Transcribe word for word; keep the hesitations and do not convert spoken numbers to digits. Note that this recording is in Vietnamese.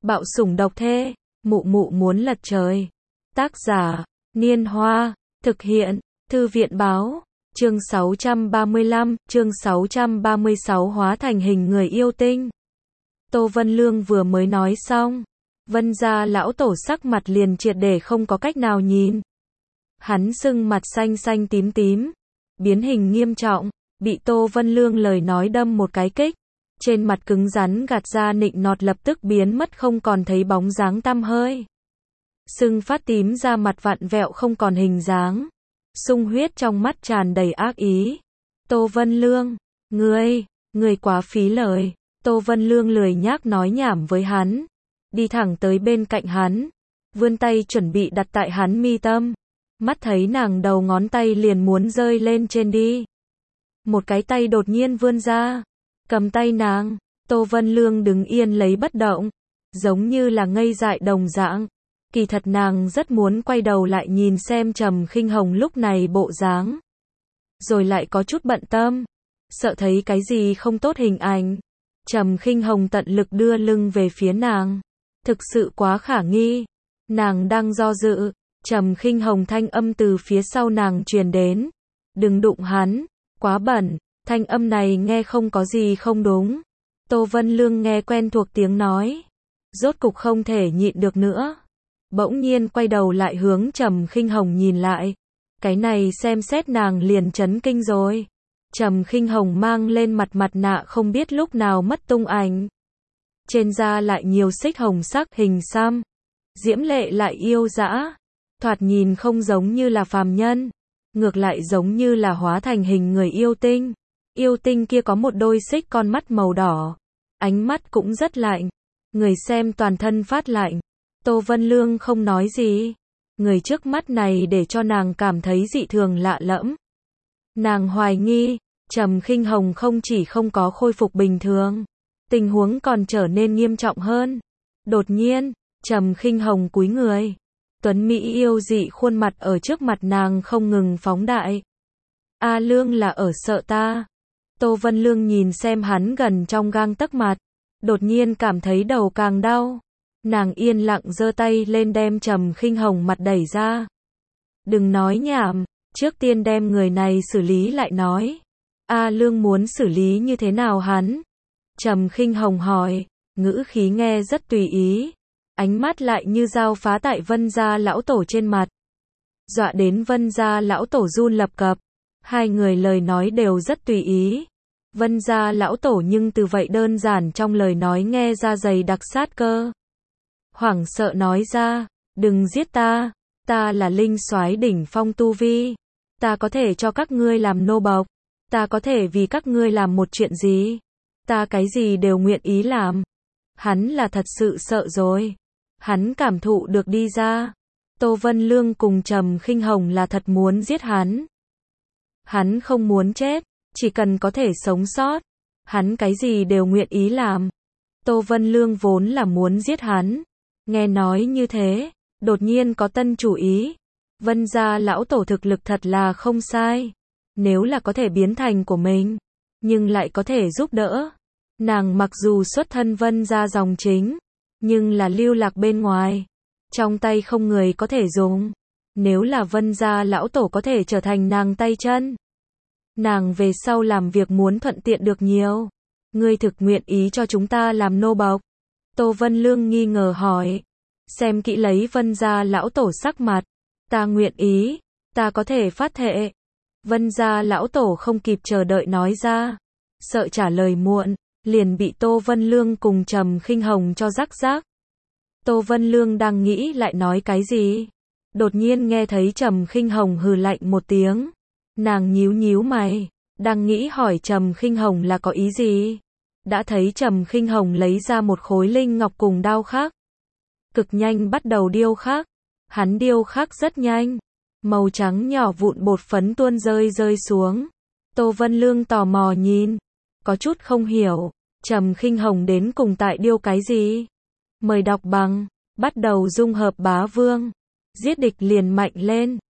Bạo sủng độc thê, mụ mụ muốn lật trời. Tác giả, Niên Hoa, thực hiện, Thư viện báo, chương sáu trăm ba mươi lăm, chương sáu trăm ba mươi sáu hóa thành hình người yêu tinh. Tô Vân Lương vừa mới nói xong, Vân gia lão tổ sắc mặt liền triệt để không có cách nào nhìn. Hắn sưng mặt xanh xanh tím tím, biến hình nghiêm trọng, bị Tô Vân Lương lời nói đâm một cái kích. Trên mặt cứng rắn gạt ra nịnh nọt lập tức biến mất không còn thấy bóng dáng tăm hơi. Sưng phát tím ra mặt vặn vẹo không còn hình dáng. Sung huyết trong mắt tràn đầy ác ý. Tô Vân Lương, ngươi, ngươi quá phí lời. Tô Vân Lương lười nhác nói nhảm với hắn. Đi thẳng tới bên cạnh hắn. Vươn tay chuẩn bị đặt tại hắn mi tâm. Mắt thấy nàng đầu ngón tay liền muốn rơi lên trên đi. Một cái tay đột nhiên vươn ra. Cầm tay nàng, Tô Vân Lương đứng yên lấy bất động, giống như là ngây dại đồng dạng. Kỳ thật nàng rất muốn quay đầu lại nhìn xem Trầm Khinh Hồng lúc này bộ dáng. Rồi lại có chút bận tâm, sợ thấy cái gì không tốt hình ảnh. Trầm Khinh Hồng tận lực đưa lưng về phía nàng, thực sự quá khả nghi. Nàng đang do dự, Trầm Khinh Hồng thanh âm từ phía sau nàng truyền đến. Đừng đụng hắn, quá bẩn. Thanh âm này nghe không có gì không đúng. Tô Vân Lương nghe quen thuộc tiếng nói. Rốt cục không thể nhịn được nữa. Bỗng nhiên quay đầu lại hướng Trầm Khinh Hồng nhìn lại. Cái này xem xét nàng liền chấn kinh rồi. Trầm Khinh Hồng mang lên mặt mặt nạ không biết lúc nào mất tung ảnh. Trên da lại nhiều xích hồng sắc hình xăm. Diễm lệ lại yêu dã. Thoạt nhìn không giống như là phàm nhân. Ngược lại giống như là hóa thành hình người yêu tinh. Yêu tinh kia có một đôi xích con mắt màu đỏ. Ánh mắt cũng rất lạnh. Người xem toàn thân phát lạnh. Tô Vân Lương không nói gì. Người trước mắt này để cho nàng cảm thấy dị thường lạ lẫm. Nàng hoài nghi, Trầm Khinh Hồng không chỉ không có khôi phục bình thường. Tình huống còn trở nên nghiêm trọng hơn. Đột nhiên, Trầm Khinh Hồng cúi người. Tuấn Mỹ yêu dị khuôn mặt ở trước mặt nàng không ngừng phóng đại. A Lương là ở sợ ta. Tô Vân Lương nhìn xem hắn gần trong gang tấc mặt, đột nhiên cảm thấy đầu càng đau. Nàng yên lặng giơ tay lên đem Trầm Khinh Hồng mặt đẩy ra. Đừng nói nhảm, trước tiên đem người này xử lý lại nói. A Lương muốn xử lý như thế nào hắn? Trầm Khinh Hồng hỏi, ngữ khí nghe rất tùy ý. Ánh mắt lại như dao phá tại Vân gia lão tổ trên mặt. Dọa đến Vân gia lão tổ run lập cập. Hai người lời nói đều rất tùy ý. Vân gia lão tổ nhưng từ vậy đơn giản trong lời nói nghe ra dày đặc sát cơ. Hoảng sợ nói ra, đừng giết ta, ta là linh soái đỉnh phong tu vi. Ta có thể cho các ngươi làm nô bộc. Ta có thể vì các ngươi làm một chuyện gì. Ta cái gì đều nguyện ý làm. Hắn là thật sự sợ rồi. Hắn cảm thụ được đi ra. Tô Vân Lương cùng Trầm Khinh Hồng là thật muốn giết hắn. Hắn không muốn chết, chỉ cần có thể sống sót. Hắn cái gì đều nguyện ý làm. Tô Vân Lương vốn là muốn giết hắn. Nghe nói như thế, đột nhiên có tân chủ ý. Vân gia lão tổ thực lực thật là không sai. Nếu là có thể biến thành của mình, nhưng lại có thể giúp đỡ. Nàng mặc dù xuất thân Vân gia dòng chính, nhưng là lưu lạc bên ngoài. Trong tay không người có thể dùng. Nếu là Vân gia lão tổ có thể trở thành nàng tay chân. Nàng về sau làm việc muốn thuận tiện được nhiều. Ngươi thực nguyện ý cho chúng ta làm nô bộc? Tô Vân Lương nghi ngờ hỏi. Xem kỹ lấy Vân gia lão tổ sắc mặt. Ta nguyện ý, ta có thể phát thệ. Vân gia lão tổ không kịp chờ đợi nói ra. Sợ trả lời muộn, liền bị Tô Vân Lương cùng Trầm Khinh Hồng cho rắc rác. Tô Vân Lương đang nghĩ lại nói cái gì. Đột nhiên nghe thấy Trầm Khinh Hồng hừ lạnh một tiếng. Nàng nhíu nhíu mày, đang nghĩ hỏi Trầm Khinh Hồng là có ý gì. Đã thấy Trầm Khinh Hồng lấy ra một khối linh ngọc cùng đao khắc. Cực nhanh bắt đầu điêu khắc. Hắn điêu khắc rất nhanh. Màu trắng nhỏ vụn bột phấn tuôn rơi rơi xuống. Tô Vân Lương tò mò nhìn. Có chút không hiểu. Trầm Khinh Hồng đến cùng tại điêu cái gì? Mời đọc bằng. Bắt đầu dung hợp bá vương. Giết địch liền mạnh lên.